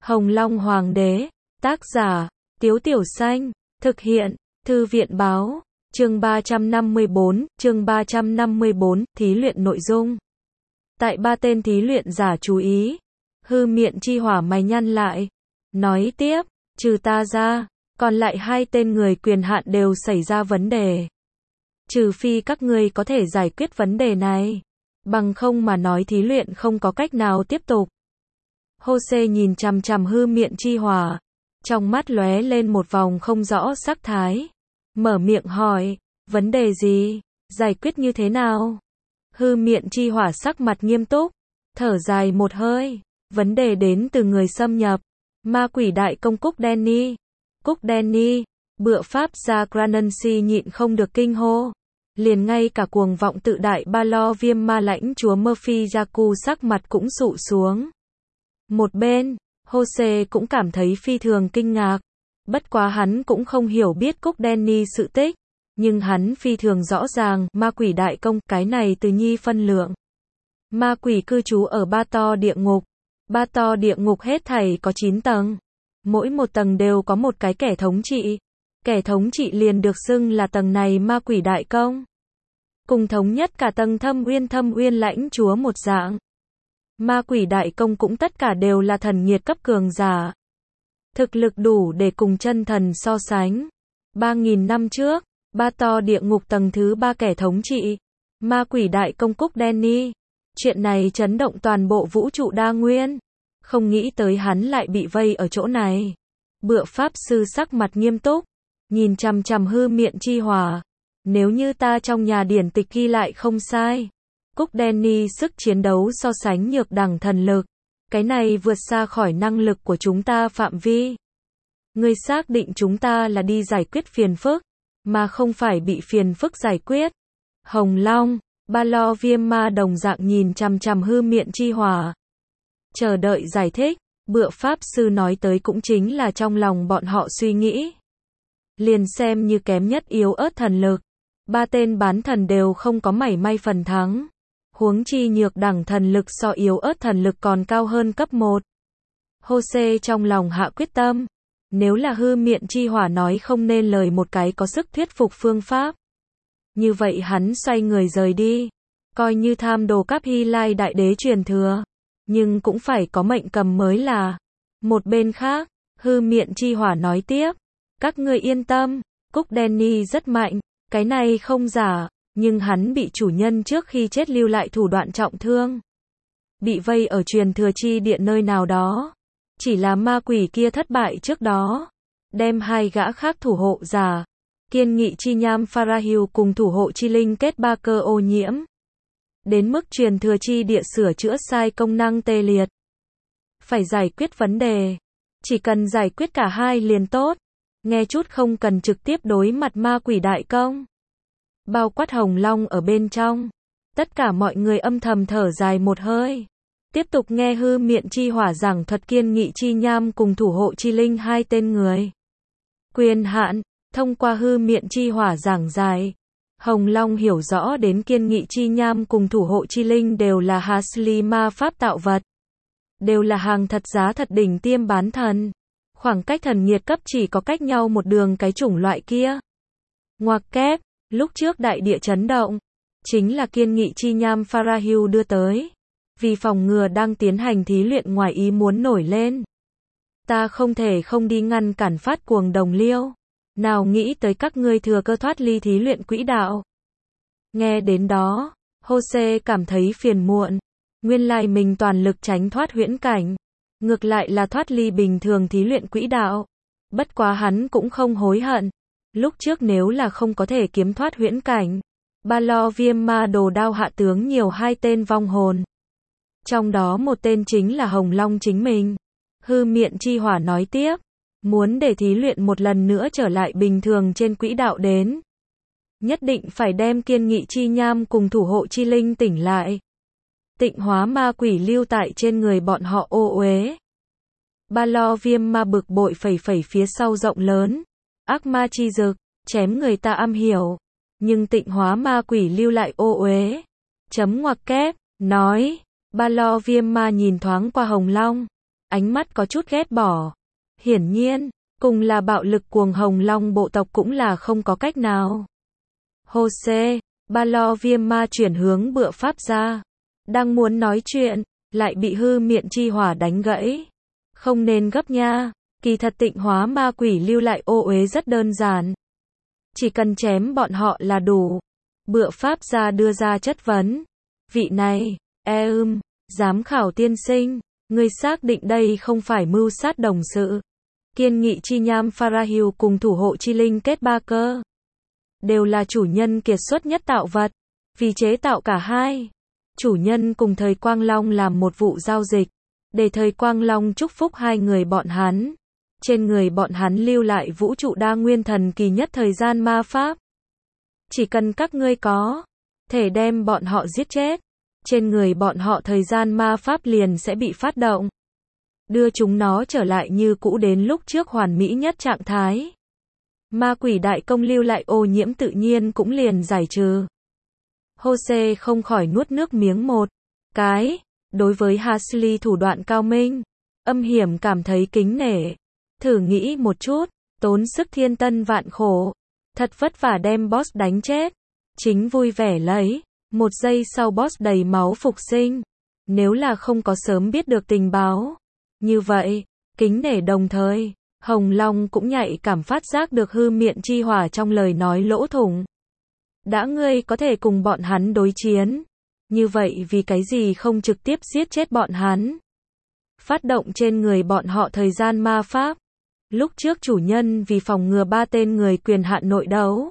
Hồng Long Hoàng đế, tác giả, Tiếu Tiểu Xanh, thực hiện, Thư viện báo, chương 354, thí luyện nội dung. Tại ba tên thí luyện giả chú ý, Hư Miện Chi Hỏa mày nhăn lại, nói tiếp, trừ ta ra, còn lại hai tên người quyền hạn đều xảy ra vấn đề. Trừ phi các ngươi có thể giải quyết vấn đề này, bằng không mà nói thí luyện không có cách nào tiếp tục. Jose nhìn chằm chằm Hư Miện Chi Hỏa, trong mắt lóe lên một vòng không rõ sắc thái, mở miệng hỏi, vấn đề gì, giải quyết như thế nào? Hư Miện Chi Hỏa sắc mặt nghiêm túc, thở dài một hơi, vấn đề đến từ người xâm nhập, ma quỷ đại công Cúc Danny. Cúc Danny, bựa pháp gia Granancy nhịn không được kinh hô, liền ngay cả cuồng vọng tự đại ba lo viêm ma lãnh chúa Murphy Yaku sắc mặt cũng sụ xuống. Một bên, Jose cũng cảm thấy phi thường kinh ngạc, bất quá hắn cũng không hiểu biết Cúc Danny sự tích, nhưng hắn phi thường rõ ràng, ma quỷ đại công, cái này từ nhi phân lượng. Ma quỷ cư trú ở ba to địa ngục. Ba to địa ngục hết thảy có 9 tầng. Mỗi một tầng đều có một cái kẻ thống trị. Kẻ thống trị liền được xưng là tầng này ma quỷ đại công. Cùng thống nhất cả tầng thâm uyên lãnh chúa một dạng. Ma quỷ đại công cũng tất cả đều là thần nhiệt cấp cường giả. Thực lực đủ để cùng chân thần so sánh. 3.000 năm trước, ba to địa ngục tầng thứ 3 kẻ thống trị. Ma quỷ đại công Cúc Danny. Chuyện này chấn động toàn bộ vũ trụ đa nguyên. Không nghĩ tới hắn lại bị vây ở chỗ này. Bựa pháp sư sắc mặt nghiêm túc, nhìn chằm chằm Hư Miện Chi Hỏa. Nếu như ta trong nhà điển tịch ghi lại không sai, Cúc Danny sức chiến đấu so sánh nhược đẳng thần lực. Cái này vượt xa khỏi năng lực của chúng ta phạm vi. Ngươi xác định chúng ta là đi giải quyết phiền phức, mà không phải bị phiền phức giải quyết. Hồng Long, ba lo viêm ma đồng dạng nhìn chằm chằm Hư Miện Chi Hỏa. Chờ đợi giải thích, bựa pháp sư nói tới cũng chính là trong lòng bọn họ suy nghĩ. Liền xem như kém nhất yếu ớt thần lực, ba tên bán thần đều không có mảy may phần thắng. Huống chi nhược đẳng thần lực so yếu ớt thần lực còn cao hơn cấp 1. Jose trong lòng hạ quyết tâm, nếu là Hư Miện Chi Hỏa nói không nên lời một cái có sức thuyết phục phương pháp. Như vậy hắn xoay người rời đi, coi như tham đồ Cáp Hy Lai đại đế truyền thừa, nhưng cũng phải có mệnh cầm mới là. Một bên khác, Hư Miện Chi Hỏa nói tiếp, các ngươi yên tâm, Cúc Danny rất mạnh, cái này không giả, nhưng hắn bị chủ nhân trước khi chết lưu lại thủ đoạn trọng thương. Bị vây ở truyền thừa chi địa nơi nào đó. Chỉ là ma quỷ kia thất bại trước đó, đem hai gã khác thủ hộ giả, Kiên Nghị Chi Nham Farahil cùng thủ hộ chi linh kết ba cơ ô nhiễm. Đến mức truyền thừa chi địa sửa chữa sai công năng tê liệt. Phải giải quyết vấn đề. Chỉ cần giải quyết cả hai liền tốt. Nghe chút không cần trực tiếp đối mặt ma quỷ đại công. Bao quát Hồng Long ở bên trong. Tất cả mọi người âm thầm thở dài một hơi. Tiếp tục nghe Hư Miện Chi Hỏa giảng thuật Kiên Nghị Chi Nham cùng thủ hộ chi linh hai tên người. Quyền hạn, thông qua Hư Miện Chi Hỏa giảng giải. Hồng Long hiểu rõ đến Kiên Nghị Chi Nham cùng thủ hộ chi linh đều là Hasli ma pháp tạo vật. Đều là hàng thật giá thật đỉnh tiêm bán thần. Khoảng cách thần nhiệt cấp chỉ có cách nhau một đường cái chủng loại kia. Ngoặc kép, lúc trước đại địa chấn động, chính là Kiên Nghị Chi Nham Farahil đưa tới. Vì phòng ngừa đang tiến hành thí luyện ngoài ý muốn nổi lên. Ta không thể không đi ngăn cản phát cuồng đồng liêu. Nào nghĩ tới các ngươi thừa cơ thoát ly thí luyện quỹ đạo. Nghe đến đó, Jose cảm thấy phiền muộn. Nguyên lai mình toàn lực tránh thoát huyễn cảnh. Ngược lại là thoát ly bình thường thí luyện quỹ đạo. Bất quá hắn cũng không hối hận. Lúc trước nếu là không có thể kiếm thoát huyễn cảnh, ba lo viêm ma đồ đao hạ tướng nhiều hai tên vong hồn. Trong đó một tên chính là Hồng Long chính mình. Hư Miện Chi Hỏa nói tiếp, muốn để thí luyện một lần nữa trở lại bình thường trên quỹ đạo đến. Nhất định phải đem Kiên Nghị Chi Nham cùng thủ hộ chi linh tỉnh lại. Tịnh hóa ma quỷ lưu tại trên người bọn họ ô uế. Ba lo viêm ma bực bội phẩy phía sau rộng lớn. Ác ma chi dực, chém người ta am hiểu. Nhưng tịnh hóa ma quỷ lưu lại ô uế. Chấm ngoặc kép, nói. Ba lo viêm ma nhìn thoáng qua Hồng Long. ánh mắt có chút ghét bỏ. Hiển nhiên, cùng là bạo lực cuồng Hồng Long bộ tộc cũng là không có cách nào. Jose, Ba Lo Viêm Ma chuyển hướng Bựa Pháp Gia. Đang muốn nói chuyện, lại bị Hư Miện Chi Hỏa đánh gãy. Không nên gấp nha, kỳ thật tịnh hóa ma quỷ lưu lại ô uế rất đơn giản. Chỉ cần chém bọn họ là đủ. Bựa Pháp Gia đưa ra chất vấn. Vị này, giám khảo tiên sinh, ngươi xác định đây không phải mưu sát đồng sự. Kiên nghị chi nham Farahil cùng thủ hộ chi linh kết ba cơ. Đều là chủ nhân kiệt xuất nhất tạo vật. Vì chế tạo cả hai, chủ nhân cùng Thời Quang Long làm một vụ giao dịch. Để Thời Quang Long chúc phúc hai người bọn hắn. Trên người bọn hắn lưu lại vũ trụ đa nguyên thần kỳ nhất thời gian ma pháp. Chỉ cần các ngươi có thể đem bọn họ giết chết, trên người bọn họ thời gian ma pháp liền sẽ bị phát động. Đưa chúng nó trở lại như cũ đến lúc trước hoàn mỹ nhất trạng thái. Ma quỷ đại công lưu lại ô nhiễm tự nhiên cũng liền giải trừ. Jose không khỏi nuốt nước miếng một cái. Đối với Hasley thủ đoạn cao minh, âm hiểm cảm thấy kính nể. Thử nghĩ một chút, tốn sức thiên tân vạn khổ, thật vất vả đem boss đánh chết. Chính vui vẻ lấy, một giây sau boss đầy máu phục sinh. Nếu là không có sớm biết được tình báo. Như vậy, kính nể đồng thời, Hồng Long cũng nhạy cảm phát giác được Hư Miện Chi Hỏa trong lời nói lỗ thủng. Đã ngươi có thể cùng bọn hắn đối chiến. Như vậy vì cái gì không trực tiếp giết chết bọn hắn? Phát động trên người bọn họ thời gian ma pháp. Lúc trước chủ nhân vì phòng ngừa ba tên người quyền hạn nội đấu.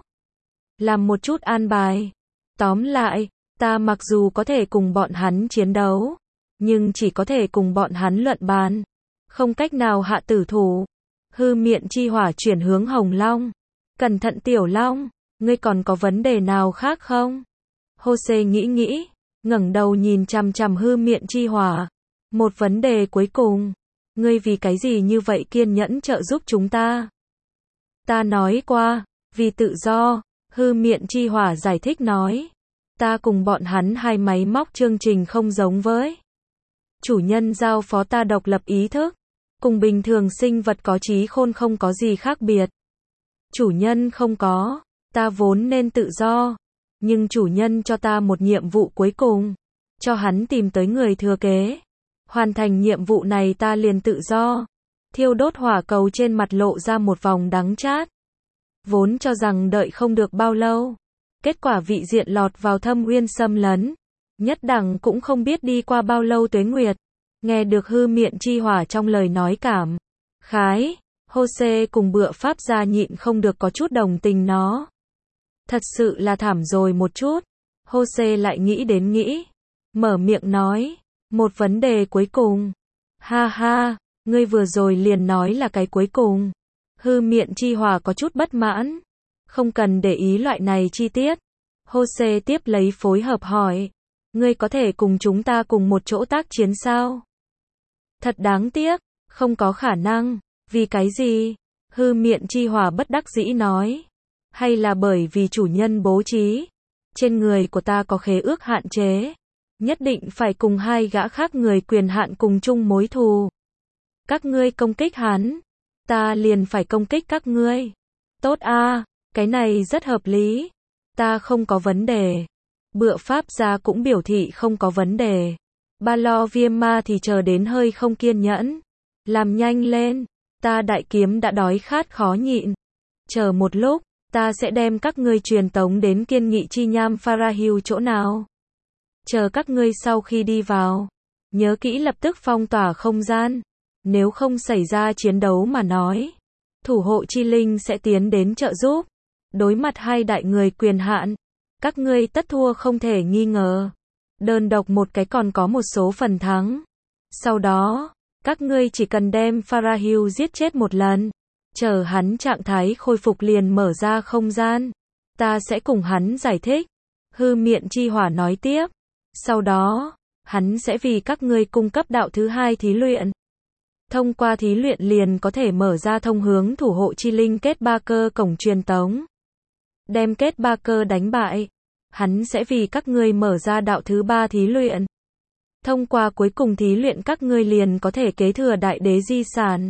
Làm một chút an bài. Tóm lại, ta mặc dù có thể cùng bọn hắn chiến đấu. Nhưng chỉ có thể cùng bọn hắn luận bàn. Không cách nào hạ tử thủ. Hư Miện Chi Hỏa chuyển hướng Hồng Long. Cẩn thận Tiểu Long, ngươi còn có vấn đề nào khác không? Jose nghĩ, ngẩng đầu nhìn chằm chằm Hư Miện Chi Hỏa. Một vấn đề cuối cùng. Ngươi vì cái gì như vậy kiên nhẫn trợ giúp chúng ta? Ta nói qua, vì tự do. Hư Miện Chi Hỏa giải thích nói. Ta cùng bọn hắn hai máy móc chương trình không giống với. Chủ nhân giao phó ta độc lập ý thức. Cùng bình thường sinh vật có trí khôn không có gì khác biệt. Chủ nhân không có, ta vốn nên tự do. Nhưng chủ nhân cho ta một nhiệm vụ cuối cùng. Cho hắn tìm tới người thừa kế. Hoàn thành nhiệm vụ này ta liền tự do. Thiêu đốt hỏa cầu trên mặt lộ ra một vòng đắng chát. Vốn cho rằng đợi không được bao lâu. Kết quả vị diện lọt vào thâm uyên xâm lấn. Nhất đẳng cũng không biết đi qua bao lâu tuế nguyệt. Nghe được Hư Miện Chi Hỏa trong lời nói cảm khái, Jose cùng Bựa Pháp Gia nhịn không được có chút đồng tình nó. Thật sự là thảm rồi một chút. Jose lại nghĩ, mở miệng nói, một vấn đề cuối cùng. Ha ha, ngươi vừa rồi liền nói là cái cuối cùng. Hư Miện Chi Hỏa có chút bất mãn. Không cần để ý loại này chi tiết. Jose tiếp lấy phối hợp hỏi. Ngươi có thể cùng chúng ta cùng một chỗ tác chiến sao? Thật đáng tiếc, không có khả năng. Vì cái gì? Hư Miện Chi Hỏa bất đắc dĩ nói. Hay là bởi vì chủ nhân bố trí? Trên người của ta có khế ước hạn chế. Nhất định phải cùng hai gã khác người quyền hạn cùng chung mối thù. Các ngươi công kích hắn. Ta liền phải công kích các ngươi. Tốt a, cái này rất hợp lý. Ta không có vấn đề. Bựa Pháp Gia cũng biểu thị không có vấn đề. Ba Lo Viêm Ma thì chờ đến hơi không kiên nhẫn. Làm nhanh lên. Ta đại kiếm đã đói khát khó nhịn. Chờ một lúc, ta sẽ đem các ngươi truyền tống đến kiên nghị chi nham Farahil chỗ nào. Chờ các ngươi sau khi đi vào. Nhớ kỹ lập tức phong tỏa không gian. Nếu không xảy ra chiến đấu mà nói. Thủ hộ chi linh sẽ tiến đến trợ giúp. Đối mặt hai đại người quyền hạn. Các ngươi tất thua không thể nghi ngờ. Đơn độc một cái còn có một số phần thắng. Sau đó, các ngươi chỉ cần đem Farahil giết chết một lần. Chờ hắn trạng thái khôi phục liền mở ra không gian. Ta sẽ cùng hắn giải thích. Hư Miện Chi Hỏa nói tiếp. Sau đó, hắn sẽ vì các ngươi cung cấp đạo thứ hai thí luyện. Thông qua thí luyện liền có thể mở ra thông hướng thủ hộ chi linh kết ba cơ cổng truyền tống. Đem kết ba cơ đánh bại. Hắn sẽ vì các ngươi mở ra đạo thứ ba thí luyện. Thông qua cuối cùng thí luyện các ngươi liền có thể kế thừa đại đế di sản.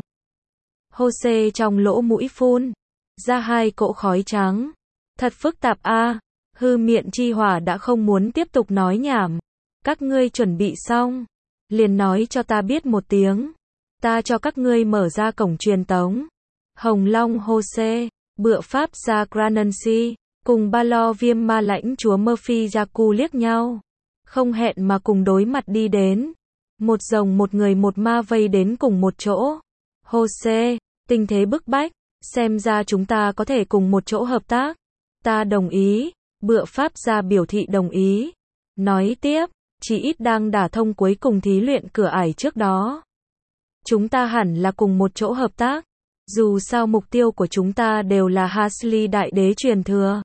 Jose trong lỗ mũi phun ra hai cỗ khói trắng. Thật phức tạp a. Hư miệng chi hỏa đã không muốn tiếp tục nói nhảm. Các ngươi chuẩn bị xong, liền nói cho ta biết một tiếng. Ta cho các ngươi mở ra cổng truyền tống. Hồng Long Jose, bựa pháp gia Granansi, cùng ba lo viêm ma lãnh chúa Murphy Yaku liếc nhau. Không hẹn mà cùng đối mặt đi đến. Một rồng một người một ma vây đến cùng một chỗ. Jose, tình thế bức bách, xem ra chúng ta có thể cùng một chỗ hợp tác. Ta đồng ý, bựa pháp gia biểu thị đồng ý. Nói tiếp, chỉ ít đang đả thông cuối cùng thí luyện cửa ải trước đó. Chúng ta hẳn là cùng một chỗ hợp tác. Dù sao mục tiêu của chúng ta đều là Hasli đại đế truyền thừa.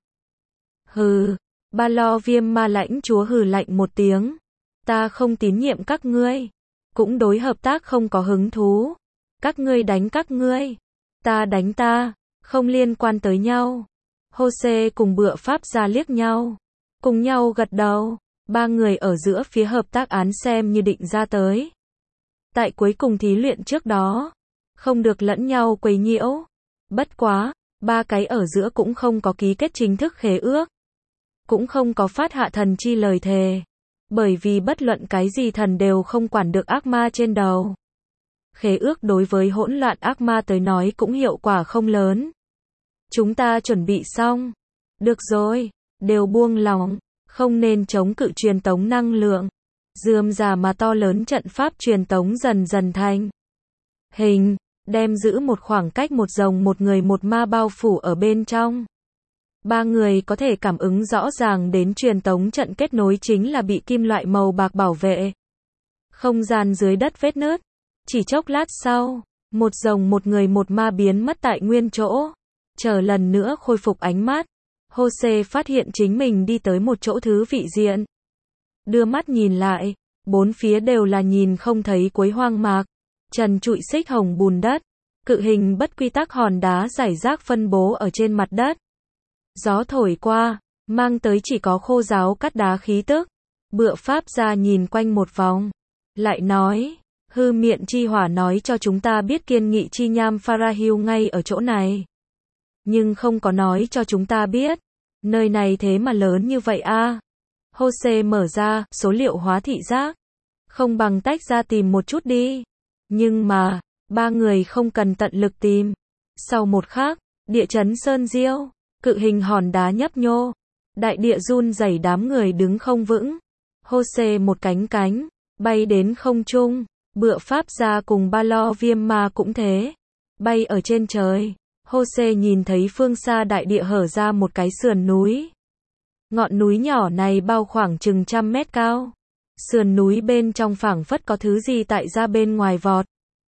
Hừ, ba lo viêm ma lãnh chúa hừ lạnh một tiếng. Ta không tín nhiệm các ngươi. Cũng đối hợp tác không có hứng thú. Các ngươi đánh các ngươi. Ta đánh ta. Không liên quan tới nhau. Jose cùng bựa pháp gia liếc nhau. Cùng nhau gật đầu. Ba người ở giữa phía hợp tác án xem như định ra tới. Tại cuối cùng thí luyện trước đó. Không được lẫn nhau quấy nhiễu. Bất quá, ba cái ở giữa cũng không có ký kết chính thức khế ước. Cũng không có phát hạ thần chi lời thề. Bởi vì bất luận cái gì thần đều không quản được ác ma trên đầu. Khế ước đối với hỗn loạn ác ma tới nói cũng hiệu quả không lớn. Chúng ta chuẩn bị xong. Được rồi, đều buông lỏng, không nên chống cự truyền tống năng lượng. Rườm rà mà to lớn trận pháp truyền tống dần dần thành hình, đem giữ một khoảng cách một rồng một người một ma bao phủ ở bên trong. Ba người có thể cảm ứng rõ ràng đến truyền tống trận kết nối chính là bị kim loại màu bạc bảo vệ. Không gian dưới đất vết nứt. Chỉ chốc lát sau, một rồng một người một ma biến mất tại nguyên chỗ. Chờ lần nữa khôi phục ánh mắt. Jose phát hiện chính mình đi tới một chỗ thứ vị diện. Đưa mắt nhìn lại, bốn phía đều là nhìn không thấy cuối hoang mạc. Trần trụi xích hồng bùn đất. Cự hình bất quy tắc hòn đá rải rác phân bố ở trên mặt đất. Gió thổi qua, mang tới chỉ có khô ráo cắt đá khí tức. Bựa pháp gia nhìn quanh một vòng. Lại nói, hư miệng chi hỏa nói cho chúng ta biết kiên nghị chi nham Farahil ngay ở chỗ này. Nhưng không có nói cho chúng ta biết. Nơi này thế mà lớn như vậy a. Jose mở ra, số liệu hóa thị giác. Không bằng tách ra tìm một chút đi. Nhưng mà, ba người không cần tận lực tìm. Sau một khắc, địa chấn sơn diêu, cự hình hòn đá nhấp nhô. Đại địa run rẩy đám người đứng không vững. Jose một cánh cánh, bay đến không trung. Bựa pháp gia cùng ba lo viêm ma cũng thế. Bay ở trên trời. Jose nhìn thấy phương xa đại địa hở ra một cái sườn núi. Ngọn núi nhỏ này bao khoảng chừng 100 mét cao. Sườn núi bên trong phảng phất có thứ gì tại ra bên ngoài vọt.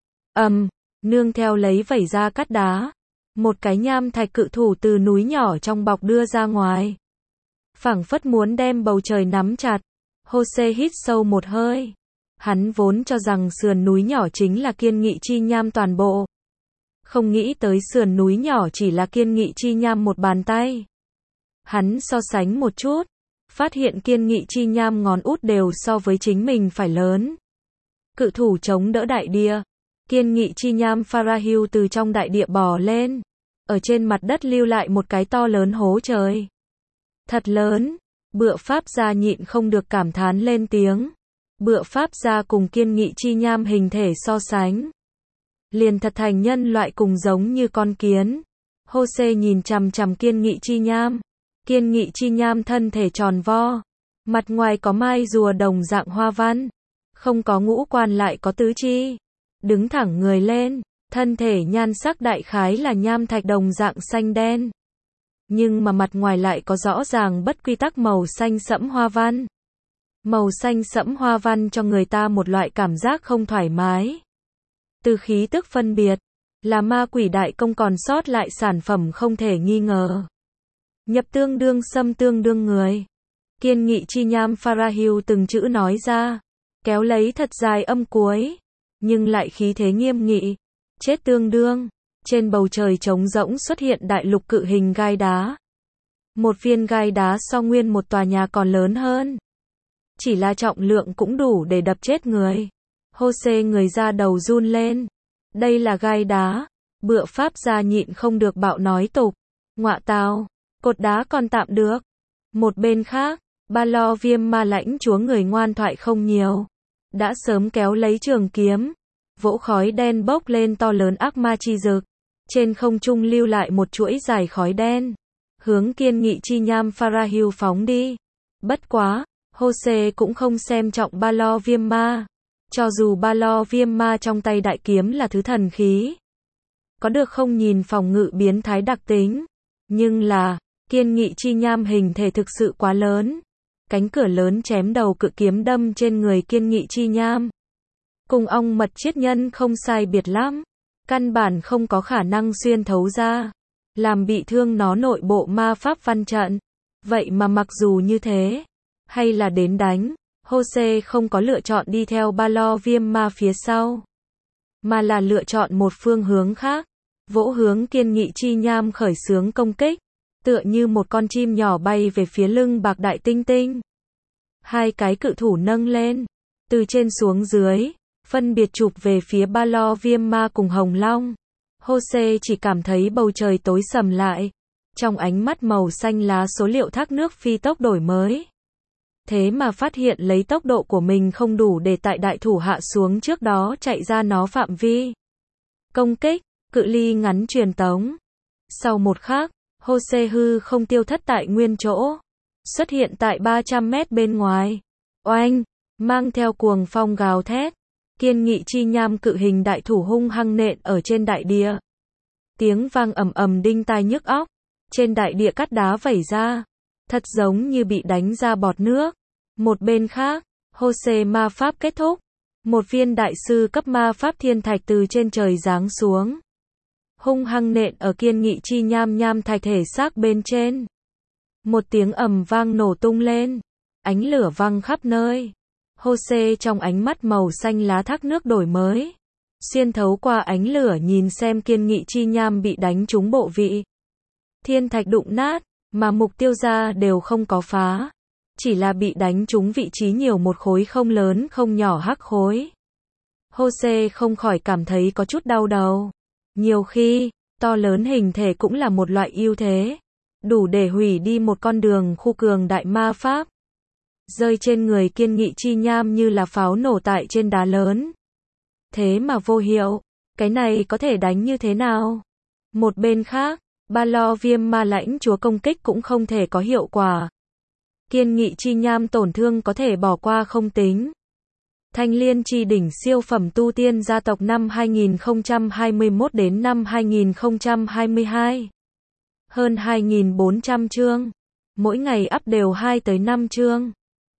Nương theo lấy vẩy ra cắt đá. Một cái nham thạch cự thủ từ núi nhỏ trong bọc đưa ra ngoài. Phảng phất muốn đem bầu trời nắm chặt. Jose hít sâu một hơi. Hắn vốn cho rằng sườn núi nhỏ chính là kiên nghị chi nham toàn bộ. Không nghĩ tới sườn núi nhỏ chỉ là kiên nghị chi nham một bàn tay. Hắn so sánh một chút. Phát hiện kiên nghị chi nham ngón út đều so với chính mình phải lớn. Cự thủ chống đỡ đại địa. Kiên nghị chi nham Farahil từ trong đại địa bò lên. Ở trên mặt đất lưu lại một cái to lớn hố trời. Thật lớn. Bựa pháp gia nhịn không được cảm thán lên tiếng. Bựa pháp gia cùng kiên nghị chi nham hình thể so sánh. Liền thật thành nhân loại cùng giống như con kiến. Jose nhìn chằm chằm kiên nghị chi nham. Kiên nghị chi nham thân thể tròn vo. Mặt ngoài có mai rùa đồng dạng hoa văn. Không có ngũ quan lại có tứ chi. Đứng thẳng người lên. Thân thể nhan sắc đại khái là nham thạch đồng dạng xanh đen. Nhưng mà mặt ngoài lại có rõ ràng bất quy tắc màu xanh sẫm hoa văn. Màu xanh sẫm hoa văn cho người ta một loại cảm giác không thoải mái. Từ khí tức phân biệt, là ma quỷ đại công còn sót lại sản phẩm không thể nghi ngờ. Nhập tương đương xâm tương đương người. Kiên nghị chi nham Farahil từng chữ nói ra. Kéo lấy thật dài âm cuối. Nhưng lại khí thế nghiêm nghị. Chết tương đương. Trên bầu trời trống rỗng xuất hiện đại lục cự hình gai đá. Một viên gai đá so nguyên một tòa nhà còn lớn hơn. chỉ là trọng lượng cũng đủ để đập chết người. Jose người da đầu run lên. Đây là gai đá. Bựa pháp gia nhịn không được bạo nói tục. Ngọa tào, cột đá còn tạm được. Một bên khác, Ba Lo Viêm Ma lãnh chúa người ngoan thoại không nhiều. Đã sớm kéo lấy trường kiếm. Vỗ khói đen bốc lên to lớn ác ma chi dực. Trên không trung lưu lại một chuỗi dài khói đen. Hướng kiên nghị chi nham Farahil phóng đi. Bất quá, Jose cũng không xem trọng Ba Lo Viêm Ma. Cho dù Ba Lo Viêm Ma trong tay đại kiếm là thứ thần khí. Có được không nhìn phòng ngự biến thái đặc tính. Nhưng là, kiên nghị chi nham hình thể thực sự quá lớn. Cánh cửa lớn chém đầu cự kiếm đâm trên người kiên nghị chi nham. Cùng ong mật chiết nhân không sai biệt lắm. Căn bản không có khả năng xuyên thấu ra. Làm bị thương nó nội bộ ma pháp văn trận. Vậy mà mặc dù như thế, hay là đến đánh, Jose không có lựa chọn đi theo Ba Lo Viêm Ma phía sau. Mà là lựa chọn một phương hướng khác. Vỗ hướng kiên nghị chi nham khởi xướng công kích. Tựa như một con chim nhỏ bay về phía lưng bạc đại tinh tinh. Hai cái cự thủ nâng lên. Từ trên xuống dưới. Phân biệt chụp về phía Ba Lo Viêm Ma cùng Hồng Long. Jose chỉ cảm thấy bầu trời tối sầm lại. Trong ánh mắt màu xanh lá số liệu thác nước phi tốc đổi mới. Thế mà phát hiện lấy tốc độ của mình không đủ để tại đại thủ hạ xuống trước đó chạy ra nó phạm vi. Công kích, cự ly ngắn truyền tống. Sau một khắc, Jose hư không tiêu thất tại nguyên chỗ. Xuất hiện tại 300 mét bên ngoài. Oanh, mang theo cuồng phong gào thét. Kiên nghị chi nham cự hình đại thủ hung hăng nện ở trên đại địa. Tiếng vang ầm ầm đinh tai nhức óc. Trên đại địa cát đá vẩy ra. Thật giống như bị đánh ra bọt nước. Một bên khác, Jose ma pháp kết thúc. Một viên đại sư cấp ma pháp thiên thạch từ trên trời giáng xuống. Hung hăng nện ở kiên nghị chi nham nham thạch thể xác bên trên. Một tiếng ầm vang nổ tung lên. Ánh lửa văng khắp nơi. Jose trong ánh mắt màu xanh lá thác nước đổi mới. Xuyên thấu qua ánh lửa nhìn xem kiên nghị chi nham bị đánh trúng bộ vị. Thiên thạch đụng nát, mà mục tiêu ra đều không có phá. Chỉ là bị đánh trúng vị trí nhiều một khối không lớn không nhỏ hắc khối. Jose không khỏi cảm thấy có chút đau đầu. Nhiều khi, to lớn hình thể cũng là một loại ưu thế. Đủ để hủy đi một con đường khu cường đại ma pháp. Rơi trên người kiên nghị chi nham như là pháo nổ tại trên đá lớn. Thế mà vô hiệu, cái này có thể đánh như thế nào? Một bên khác, Ba Lo Viêm Ma lãnh chúa công kích cũng không thể có hiệu quả. Kiên nghị chi nham tổn thương có thể bỏ qua không tính. Thanh liên chi đỉnh siêu phẩm tu tiên gia tộc năm 2021 đến năm 2022. Hơn 2.400 chương. Mỗi ngày up đều 2 tới 5 chương.